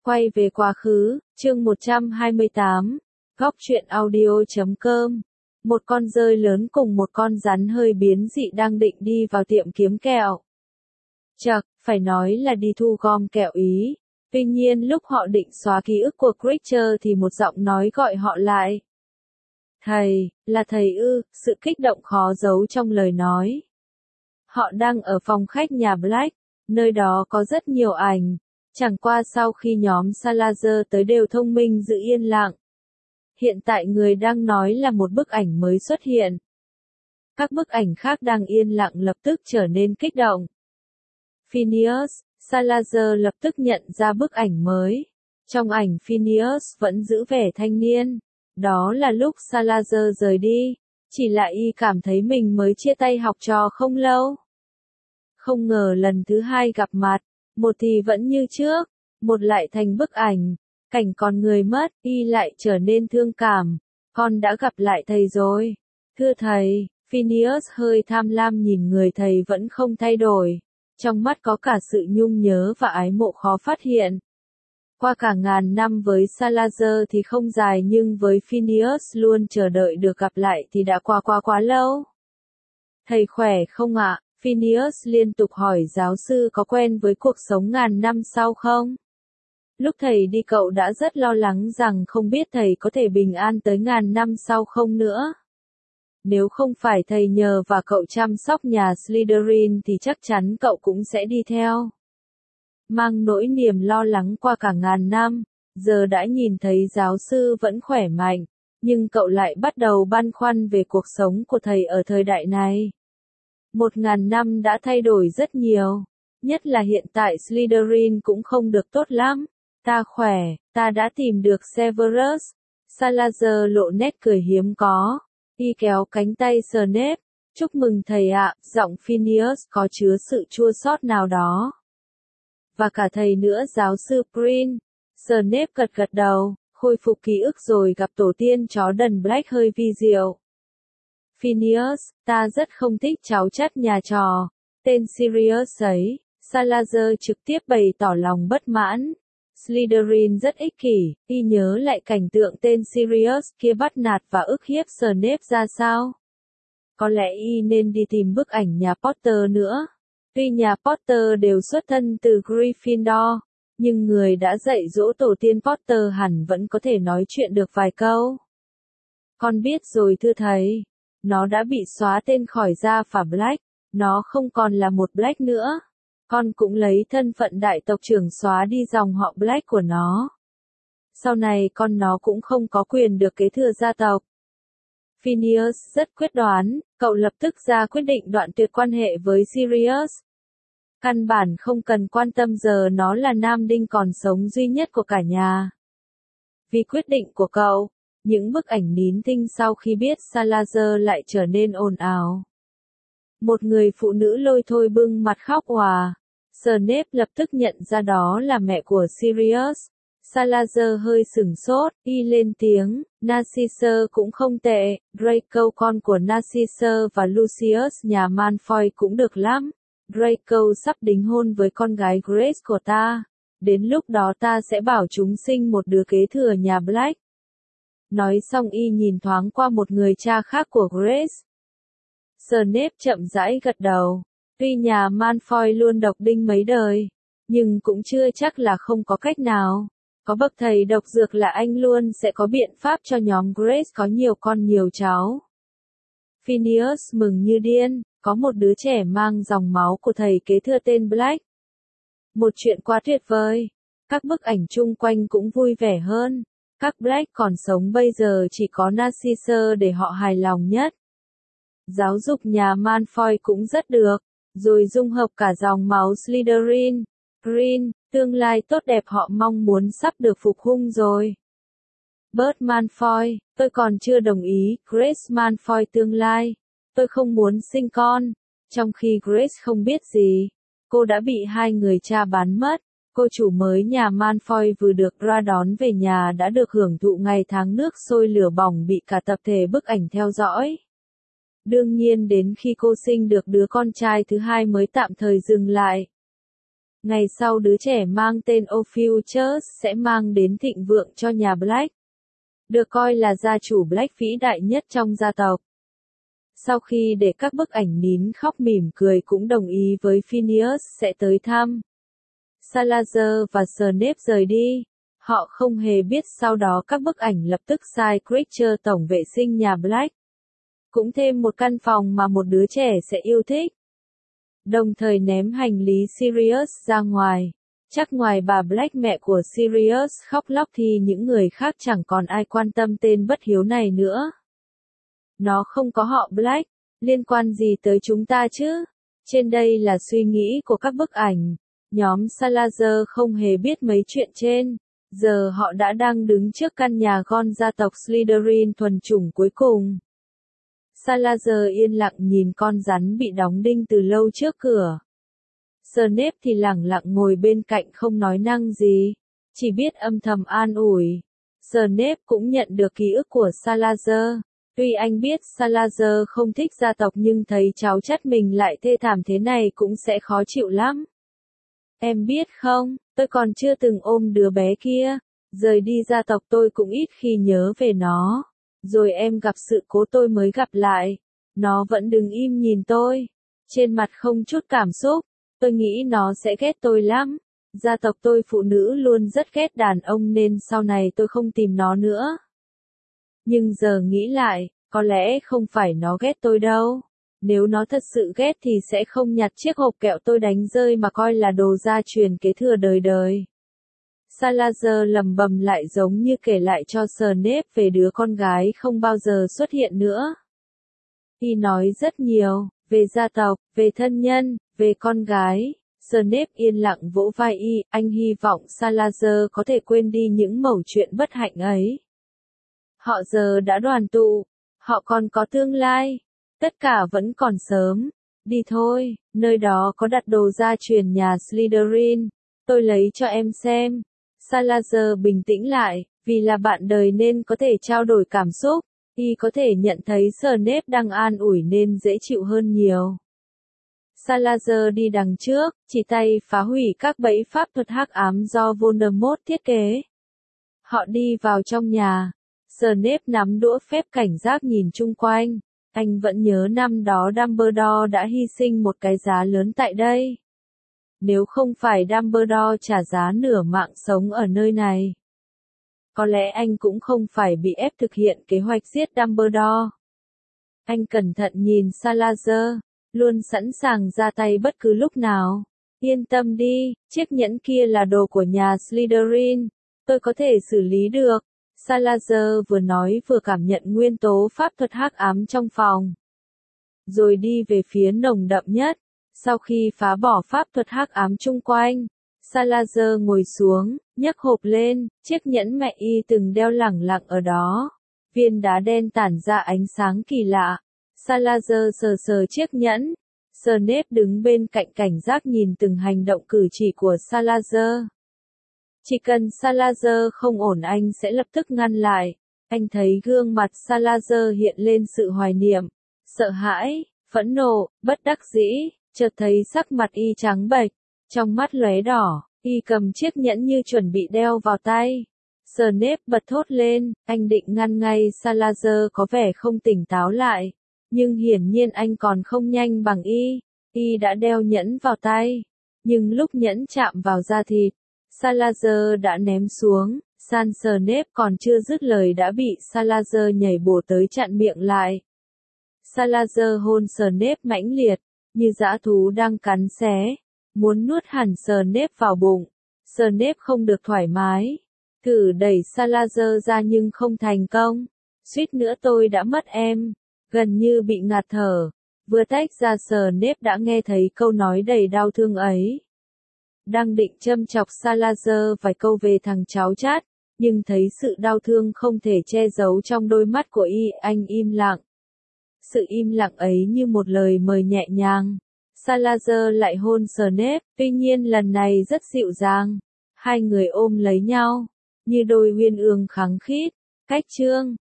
Quay về quá khứ, chương 128, góc truyện audio.com. Một con dơi lớn cùng một con rắn hơi biến dị đang định đi vào tiệm kiếm kẹo. Chậc, phải nói là đi thu gom kẹo ý. Tuy nhiên lúc họ định xóa ký ức của Creature thì một giọng nói gọi họ lại. Thầy, là thầy ư, sự kích động khó giấu trong lời nói. Họ đang ở phòng khách nhà Black, nơi đó có rất nhiều ảnh. Chẳng qua sau khi nhóm Salazar tới đều thông minh giữ yên lặng. Hiện tại người đang nói là một bức ảnh mới xuất hiện. Các bức ảnh khác đang yên lặng lập tức trở nên kích động. Phineas, Salazar lập tức nhận ra bức ảnh mới. Trong ảnh Phineas vẫn giữ vẻ thanh niên. Đó là lúc Salazar rời đi. Chỉ là y cảm thấy mình mới chia tay học trò không lâu. Không ngờ lần thứ hai gặp mặt. Một thì vẫn như trước, một lại thành bức ảnh, cảnh con người mất, y lại trở nên thương cảm, con đã gặp lại thầy rồi. Thưa thầy, Phineas hơi tham lam nhìn người thầy vẫn không thay đổi, trong mắt có cả sự nhung nhớ và ái mộ khó phát hiện. Qua cả ngàn năm với Salazar thì không dài nhưng với Phineas luôn chờ đợi được gặp lại thì đã quá lâu. Thầy khỏe không ạ? Phineas liên tục hỏi giáo sư có quen với cuộc sống ngàn năm sau không? Lúc thầy đi cậu đã rất lo lắng rằng không biết thầy có thể bình an tới ngàn năm sau không nữa. Nếu không phải thầy nhờ và cậu chăm sóc nhà Slytherin thì chắc chắn cậu cũng sẽ đi theo. Mang nỗi niềm lo lắng qua cả ngàn năm, giờ đã nhìn thấy giáo sư vẫn khỏe mạnh, nhưng cậu lại bắt đầu băn khoăn về cuộc sống của thầy ở thời đại này. 1000 năm đã thay đổi rất nhiều, nhất là hiện tại Slytherin cũng không được tốt lắm. Ta khỏe, ta đã tìm được Severus. Salazar lộ nét cười hiếm có. Y kéo cánh tay Snape. Chúc mừng thầy ạ, giọng Phineas có chứa sự chua xót nào đó. Và cả thầy nữa giáo sư Prin. Snape gật đầu, khôi phục ký ức rồi gặp tổ tiên chó đần Black hơi vi diệu. Phineas, ta rất không thích cháu chắt nhà trò. Tên Sirius ấy, Salazar trực tiếp bày tỏ lòng bất mãn. Slytherin rất ích kỷ, y nhớ lại cảnh tượng tên Sirius kia bắt nạt và ức hiếp Snape ra sao. Có lẽ y nên đi tìm bức ảnh nhà Potter nữa. Tuy nhà Potter đều xuất thân từ Gryffindor, nhưng người đã dạy dỗ tổ tiên Potter hẳn vẫn có thể nói chuyện được vài câu. Con biết rồi thưa thầy. Nó đã bị xóa tên khỏi gia phả Black, nó không còn là một Black nữa. Con cũng lấy thân phận đại tộc trưởng xóa đi dòng họ Black của nó. Sau này con nó cũng không có quyền được kế thừa gia tộc. Phineas rất quyết đoán, cậu lập tức ra quyết định đoạn tuyệt quan hệ với Sirius. Căn bản không cần quan tâm giờ nó là nam đinh còn sống duy nhất của cả nhà. Vì quyết định của cậu, những bức ảnh nín thinh sau khi biết Salazar lại trở nên ồn ào. Một người phụ nữ lôi thôi bưng mặt khóc òa. Snape lập tức nhận ra đó là mẹ của Sirius. Salazar hơi sửng sốt, y lên tiếng, Narcissus cũng không tệ, Draco con của Narcissus và Lucius nhà Malfoy cũng được lắm. Draco sắp đính hôn với con gái Grace của ta. Đến lúc đó ta sẽ bảo chúng sinh một đứa kế thừa nhà Black. Nói xong y nhìn thoáng qua một người cha khác của Grace. Snape chậm rãi gật đầu. Tuy nhà Malfoy luôn độc đinh mấy đời, nhưng cũng chưa chắc là không có cách nào. Có bậc thầy độc dược là anh luôn sẽ có biện pháp cho nhóm Grace có nhiều con nhiều cháu. Phineas mừng như điên, có một đứa trẻ mang dòng máu của thầy kế thừa tên Black. Một chuyện quá tuyệt vời. Các bức ảnh chung quanh cũng vui vẻ hơn. Các Black còn sống bây giờ chỉ có Narcissus để họ hài lòng nhất. Giáo dục nhà Malfoy cũng rất được, rồi dung hợp cả dòng máu Slytherin, Green, tương lai tốt đẹp họ mong muốn sắp được phục hưng rồi. Bert Malfoy, tôi còn chưa đồng ý, Grace Malfoy tương lai, tôi không muốn sinh con, trong khi Grace không biết gì, cô đã bị hai người cha bán mất. Cô chủ mới nhà Malfoy vừa được ra đón về nhà đã được hưởng thụ ngày tháng nước sôi lửa bỏng bị cả tập thể bức ảnh theo dõi. Đương nhiên đến khi cô sinh được đứa con trai thứ hai mới tạm thời dừng lại. Ngày sau đứa trẻ mang tên Ophiuchus sẽ mang đến thịnh vượng cho nhà Black, được coi là gia chủ Black vĩ đại nhất trong gia tộc. Sau khi để các bức ảnh nín khóc mỉm cười cũng đồng ý với Phineas sẽ tới thăm, Salazar và Snape rời đi. Họ không hề biết sau đó các bức ảnh lập tức sai Creature tổng vệ sinh nhà Black, cũng thêm một căn phòng mà một đứa trẻ sẽ yêu thích. Đồng thời ném hành lý Sirius ra ngoài. Chắc ngoài bà Black mẹ của Sirius khóc lóc thì những người khác chẳng còn ai quan tâm tên bất hiếu này nữa. Nó không có họ Black, liên quan gì tới chúng ta chứ? Trên đây là suy nghĩ của các bức ảnh. Nhóm Salazar không hề biết mấy chuyện trên. Giờ họ đã đang đứng trước căn nhà Gon gia tộc Slytherin thuần chủng cuối cùng. Salazar yên lặng nhìn con rắn bị đóng đinh từ lâu trước cửa. Snape thì lẳng lặng ngồi bên cạnh không nói năng gì, chỉ biết âm thầm an ủi. Snape cũng nhận được ký ức của Salazar. Tuy anh biết Salazar không thích gia tộc nhưng thấy cháu chắt mình lại thê thảm thế này cũng sẽ khó chịu lắm. Em biết không, tôi còn chưa từng ôm đứa bé kia. Rời đi gia tộc tôi cũng ít khi nhớ về nó. Rồi em gặp sự cố tôi mới gặp lại. Nó vẫn đứng im nhìn tôi. Trên mặt không chút cảm xúc. Tôi nghĩ nó sẽ ghét tôi lắm. Gia tộc tôi phụ nữ luôn rất ghét đàn ông nên sau này tôi không tìm nó nữa. Nhưng giờ nghĩ lại, có lẽ không phải nó ghét tôi đâu. Nếu nó thật sự ghét thì sẽ không nhặt chiếc hộp kẹo tôi đánh rơi mà coi là đồ gia truyền kế thừa đời đời. Salazar lẩm bẩm lại giống như kể lại cho Snape về đứa con gái không bao giờ xuất hiện nữa. Y nói rất nhiều, về gia tộc, về thân nhân, về con gái. Snape yên lặng vỗ vai y, anh hy vọng Salazar có thể quên đi những mẩu chuyện bất hạnh ấy. Họ giờ đã đoàn tụ, họ còn có tương lai, tất cả vẫn còn sớm. Đi thôi, nơi đó có đặt đồ gia truyền nhà Slytherin, tôi lấy cho em xem. Salazar bình tĩnh lại, vì là bạn đời nên có thể trao đổi cảm xúc, y có thể nhận thấy Snape đang an ủi nên dễ chịu hơn nhiều. Salazar đi đằng trước, chỉ tay phá hủy các bẫy pháp thuật hắc ám do Voldemort thiết kế. Họ đi vào trong nhà. Snape nắm đũa phép cảnh giác nhìn chung quanh. Anh vẫn nhớ năm đó Dumbledore đã hy sinh một cái giá lớn tại đây. Nếu không phải Dumbledore trả giá nửa mạng sống ở nơi này, có lẽ anh cũng không phải bị ép thực hiện kế hoạch giết Dumbledore. Anh cẩn thận nhìn Salazar, luôn sẵn sàng ra tay bất cứ lúc nào. Yên tâm đi, chiếc nhẫn kia là đồ của nhà Slytherin, tôi có thể xử lý được. Salazar vừa nói vừa cảm nhận nguyên tố pháp thuật hắc ám trong phòng. Rồi đi về phía nồng đậm nhất. Sau khi phá bỏ pháp thuật hắc ám chung quanh, Salazar ngồi xuống, nhấc hộp lên, chiếc nhẫn mẹ y từng đeo lẳng lặng ở đó. Viên đá đen tản ra ánh sáng kỳ lạ. Salazar sờ sờ chiếc nhẫn. Snape đứng bên cạnh cảnh giác nhìn từng hành động cử chỉ của Salazar. Chỉ cần Salazar không ổn anh sẽ lập tức ngăn lại. Anh thấy gương mặt Salazar hiện lên sự hoài niệm, sợ hãi, phẫn nộ, bất đắc dĩ, chợt thấy sắc mặt y trắng bệch, trong mắt lóe đỏ, y cầm chiếc nhẫn như chuẩn bị đeo vào tay. Snape bật thốt lên, anh định ngăn ngay Salazar có vẻ không tỉnh táo lại, nhưng hiển nhiên anh còn không nhanh bằng y. Y đã đeo nhẫn vào tay, nhưng lúc nhẫn chạm vào da thịt, Salazar đã ném xuống. Snape còn chưa dứt lời đã bị Salazar nhảy bổ tới chặn miệng lại. Salazar hôn Snape mãnh liệt, như dã thú đang cắn xé, muốn nuốt hẳn Snape vào bụng. Snape không được thoải mái, thử đẩy Salazar ra nhưng không thành công. Suýt nữa tôi đã mất em, gần như bị ngạt thở. Vừa tách ra Snape đã nghe thấy câu nói đầy đau thương ấy. Đang định châm chọc Salazar vài câu về thằng cháu chát, nhưng thấy sự đau thương không thể che giấu trong đôi mắt của y, anh im lặng. Sự im lặng ấy như một lời mời nhẹ nhàng. Salazar lại hôn Snape, tuy nhiên lần này rất dịu dàng. Hai người ôm lấy nhau, như đôi uyên ương khăng khít. Cách chương